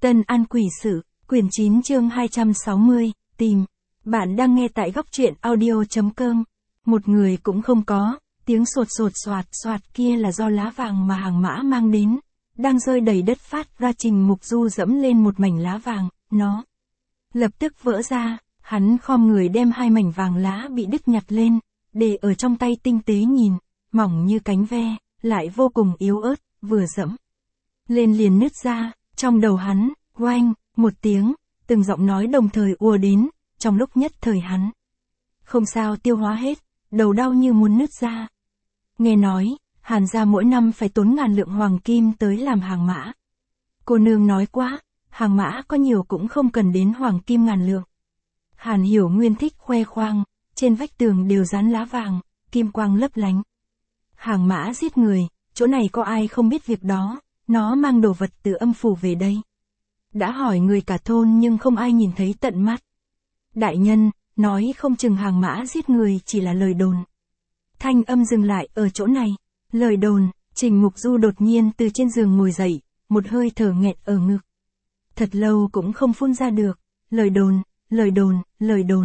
Tân An Quỷ Sự, quyển 9 chương 260, tìm. Bạn đang nghe tại góc truyện audio.com. Một người cũng không có, tiếng sột sột soạt soạt kia là do lá vàng mà hàng mã mang đến. Đang rơi đầy đất phát ra Trình Mục Du dẫm lên một mảnh lá vàng, nó lập tức vỡ ra, hắn khom người đem hai mảnh vàng lá bị đứt nhặt lên, để ở trong tay tinh tế nhìn, mỏng như cánh ve, lại vô cùng yếu ớt, vừa dẫm lên liền nứt ra. Trong đầu hắn, oanh, một tiếng, từng giọng nói đồng thời ùa đến, trong lúc nhất thời hắn không sao tiêu hóa hết, đầu đau như muốn nứt ra. Nghe nói, Hàn gia mỗi năm phải tốn ngàn lượng hoàng kim tới làm hàng mã. Cô nương nói quá, hàng mã có nhiều cũng không cần đến hoàng kim ngàn lượng. Hàn Hiểu Nguyên thích khoe khoang, trên vách tường đều dán lá vàng, kim quang lấp lánh. Hàng mã giết người, chỗ này có ai không biết việc đó, nó mang đồ vật từ âm phủ về đây. Đã hỏi người cả thôn nhưng không ai nhìn thấy tận mắt. Đại nhân, nói không chừng hàng mã giết người chỉ là lời đồn. Thanh âm dừng lại ở chỗ này. Lời đồn, Trình Mục Du đột nhiên từ trên giường ngồi dậy, một hơi thở nghẹt ở ngực. Thật lâu cũng không phun ra được, lời đồn, lời đồn, lời đồn.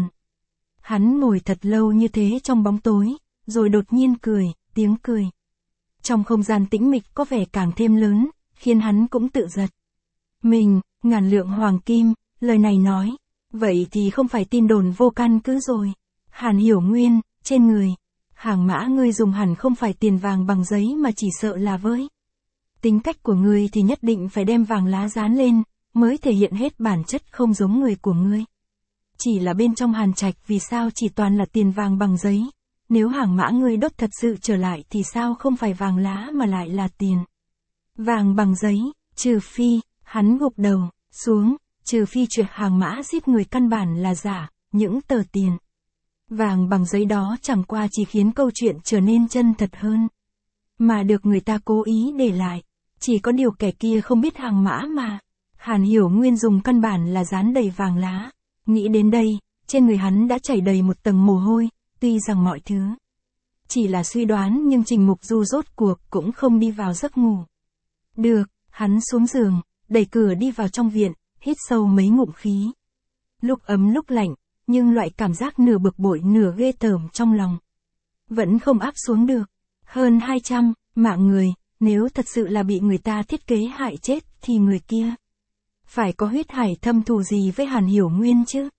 Hắn ngồi thật lâu như thế trong bóng tối, rồi đột nhiên cười, tiếng cười. Trong không gian tĩnh mịch có vẻ càng thêm lớn, khiến hắn cũng tự giật. Mình, ngàn lượng hoàng kim, lời này nói, vậy thì không phải tin đồn vô căn cứ rồi. Hàn Hiểu Nguyên, trên người, hàng mã ngươi dùng hẳn không phải tiền vàng bằng giấy mà chỉ sợ là với tính cách của ngươi thì nhất định phải đem vàng lá dán lên, mới thể hiện hết bản chất không giống người của ngươi. Chỉ là bên trong Hàn Trạch vì sao chỉ toàn là tiền vàng bằng giấy, nếu hàng mã ngươi đốt thật sự trở lại thì sao không phải vàng lá mà lại là tiền vàng bằng giấy, trừ phi, hắn gục đầu xuống, trừ phi chuyện hàng mã giết người căn bản là giả, những tờ tiền vàng bằng giấy đó chẳng qua chỉ khiến câu chuyện trở nên chân thật hơn, mà được người ta cố ý để lại. Chỉ có điều kẻ kia không biết hàng mã mà Hàn Hiểu Nguyên dùng căn bản là dán đầy vàng lá. Nghĩ đến đây, trên người hắn đã chảy đầy một tầng mồ hôi, tuy rằng mọi thứ chỉ là suy đoán nhưng Trình Mục Du rốt cuộc cũng không đi vào giấc ngủ. Được, hắn xuống giường, đẩy cửa đi vào trong viện, hít sâu mấy ngụm khí. Lúc ấm lúc lạnh, nhưng loại cảm giác nửa bực bội nửa ghê tởm trong lòng vẫn không áp xuống được. Hơn 200 mạng người, nếu thật sự là bị người ta thiết kế hại chết thì người kia phải có huyết hải thâm thù gì với Hàn Hiểu Nguyên chứ?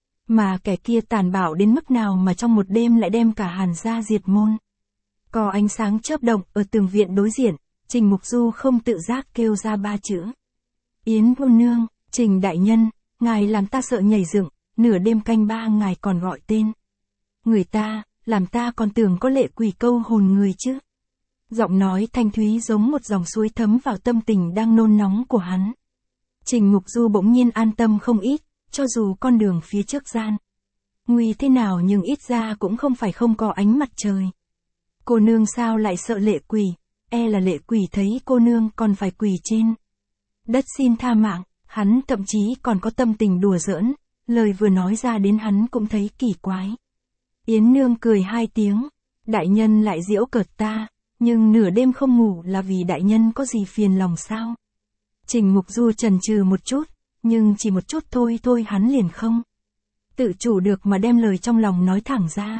Mà kẻ kia tàn bạo đến mức nào mà trong một đêm lại đem cả Hàn gia diệt môn. Có ánh sáng chớp động ở tường viện đối diện, Trình Mục Du không tự giác kêu ra ba chữ. Yến cô nương, Trình đại nhân, ngài làm ta sợ nhảy dựng, nửa đêm canh ba ngài còn gọi tên người ta, làm ta còn tưởng có lệ quỷ câu hồn người chứ. Giọng nói thanh thúy giống một dòng suối thấm vào tâm tình đang nôn nóng của hắn. Trình Mục Du bỗng nhiên an tâm không ít, cho dù con đường phía trước gian nguy thế nào nhưng ít ra cũng không phải không có ánh mặt trời. Cô nương sao lại sợ lệ quỷ, e là lệ quỷ thấy cô nương còn phải quỳ trên đất xin tha mạng. Hắn thậm chí còn có tâm tình đùa giỡn, lời vừa nói ra đến hắn cũng thấy kỳ quái. Yến nương cười hai tiếng, đại nhân lại giễu cợt ta, nhưng nửa đêm không ngủ là vì đại nhân có gì phiền lòng sao? Trình Mục Du chần chừ một chút, nhưng chỉ một chút thôi hắn liền không tự chủ được mà đem lời trong lòng nói thẳng ra.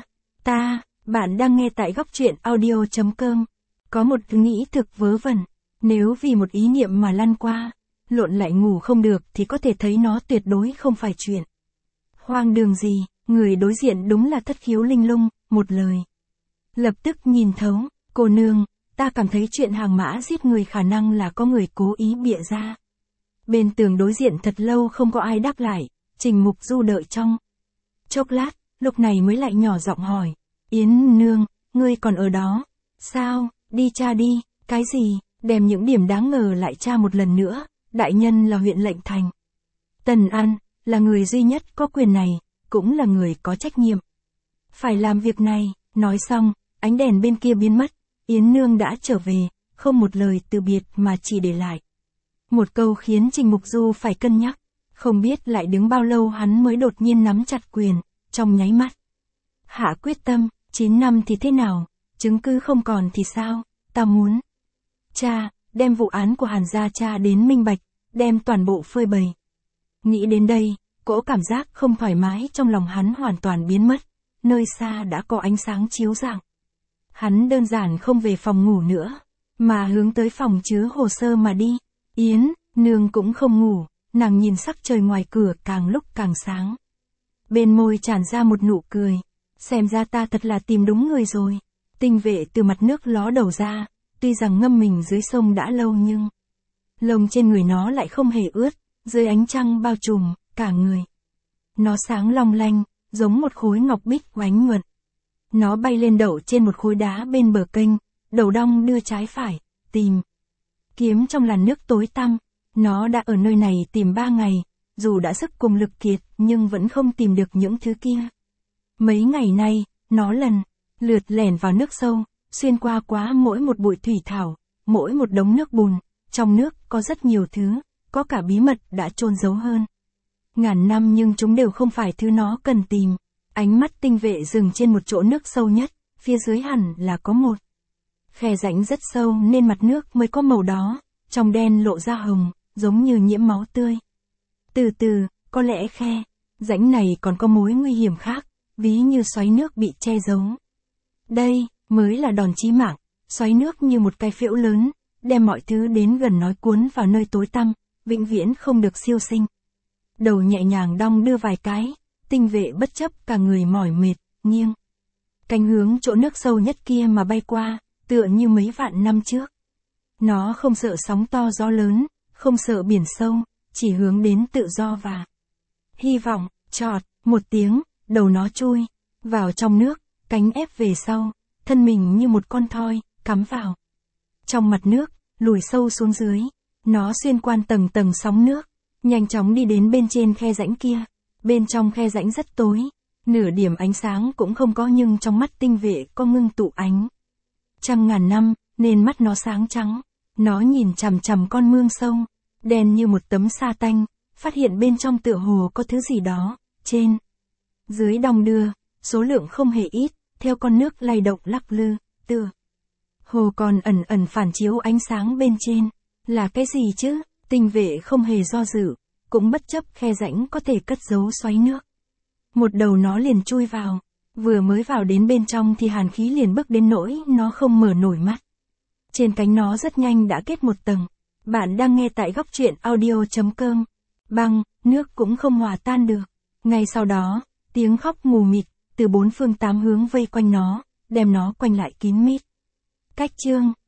Bạn đang nghe tại góc truyện audio.com. Có một nghĩ thực vớ vẩn, nếu vì một ý niệm mà lăn qua, lộn lại ngủ không được thì có thể thấy nó tuyệt đối không phải chuyện hoang đường gì. Người đối diện đúng là thất khiếu linh lung, một lời lập tức nhìn thấu. Cô nương, ta cảm thấy chuyện hàng mã giết người khả năng là có người cố ý bịa ra. Bên tường đối diện thật lâu không có ai đáp lại, Trình Mục Du đợi trong chốc lát, lúc này mới lại nhỏ giọng hỏi. Yến nương, ngươi còn ở đó? Sao, đi tra đi, cái gì, đem những điểm đáng ngờ lại tra một lần nữa. Đại nhân là huyện lệnh thành Tân An, là người duy nhất có quyền này, cũng là người có trách nhiệm phải làm việc này. Nói xong, ánh đèn bên kia biến mất, Yến nương đã trở về, không một lời từ biệt mà chỉ để lại một câu khiến Trình Mục Du phải cân nhắc. Không biết lại đứng bao lâu hắn mới đột nhiên nắm chặt quyền, trong nháy mắt hạ quyết tâm. 9 năm thì thế nào, chứng cứ không còn thì sao, ta muốn đem vụ án của Hàn gia tra đến minh bạch, đem toàn bộ phơi bày. Nghĩ đến đây, cỗ cảm giác không thoải mái trong lòng hắn hoàn toàn biến mất, nơi xa đã có ánh sáng chiếu rạng. Hắn đơn giản không về phòng ngủ nữa, mà hướng tới phòng chứa hồ sơ mà đi. Yến, nương cũng không ngủ, nàng nhìn sắc trời ngoài cửa càng lúc càng sáng. Bên môi tràn ra một nụ cười, xem ra ta thật là tìm đúng người rồi. Tinh Vệ từ mặt nước ló đầu ra, tuy rằng ngâm mình dưới sông đã lâu nhưng lông trên người nó lại không hề ướt, dưới ánh trăng bao trùm cả người. Nó sáng long lanh, giống một khối ngọc bích oánh nhuận. Nó bay lên đậu trên một khối đá bên bờ kênh, đầu đong đưa trái phải, tìm kiếm trong làn nước tối tăm. Nó đã ở nơi này tìm 3 ngày, dù đã sức cùng lực kiệt nhưng vẫn không tìm được những thứ kia. Mấy ngày nay, nó lần lượt lẻn vào nước sâu, xuyên qua quá mỗi một bụi thủy thảo, mỗi một đống nước bùn. Trong nước có rất nhiều thứ, có cả bí mật đã chôn giấu hơn ngàn năm nhưng chúng đều không phải thứ nó cần tìm. Ánh mắt Tinh Vệ dừng trên một chỗ nước sâu nhất, phía dưới hẳn là có một khe rãnh rất sâu nên mặt nước mới có màu đó, trong đen lộ ra hồng, giống như nhiễm máu tươi. Từ từ, có lẽ khe rãnh này còn có mối nguy hiểm khác, ví như xoáy nước bị che giấu. Đây mới là đòn chí mạng, xoáy nước như một cái phễu lớn, đem mọi thứ đến gần nó cuốn vào nơi tối tăm, vĩnh viễn không được siêu sinh. Đầu nhẹ nhàng đong đưa vài cái, Tinh Vệ bất chấp cả người mỏi mệt, nghiêng cánh hướng chỗ nước sâu nhất kia mà bay qua, tựa như mấy vạn năm trước. Nó không sợ sóng to gió lớn, không sợ biển sâu, chỉ hướng đến tự do và hy vọng. Chọt một tiếng, đầu nó chui vào trong nước, cánh ép về sau, thân mình như một con thoi cắm vào trong mặt nước, lùi sâu xuống dưới. Nó xuyên qua tầng tầng sóng nước, nhanh chóng đi đến bên trên khe rãnh kia. Bên trong khe rãnh rất tối, nửa điểm ánh sáng cũng không có, nhưng trong mắt Tinh Vệ có ngưng tụ ánh trăm ngàn năm, nên mắt nó sáng trắng. Nó nhìn chằm chằm con mương sâu, đen như một tấm sa tanh, phát hiện bên trong tựa hồ có thứ gì đó, trên dưới đong đưa, số lượng không hề ít, theo con nước lay động lắc lư, tựa hồ còn ẩn ẩn phản chiếu ánh sáng bên trên. Là cái gì chứ? Tinh Vệ không hề do dự, cũng bất chấp khe rãnh có thể cất giấu xoáy nước. Một đầu nó liền chui vào, vừa mới vào đến bên trong thì hàn khí liền bức đến nỗi nó không mở nổi mắt. Trên cánh nó rất nhanh đã kết một tầng. Bạn đang nghe tại góc truyện audio.com. Băng, nước cũng không hòa tan được. Ngay sau đó, tiếng khóc mù mịt từ 4 phương 8 hướng vây quanh nó, đem nó quanh lại kín mít. Cách chương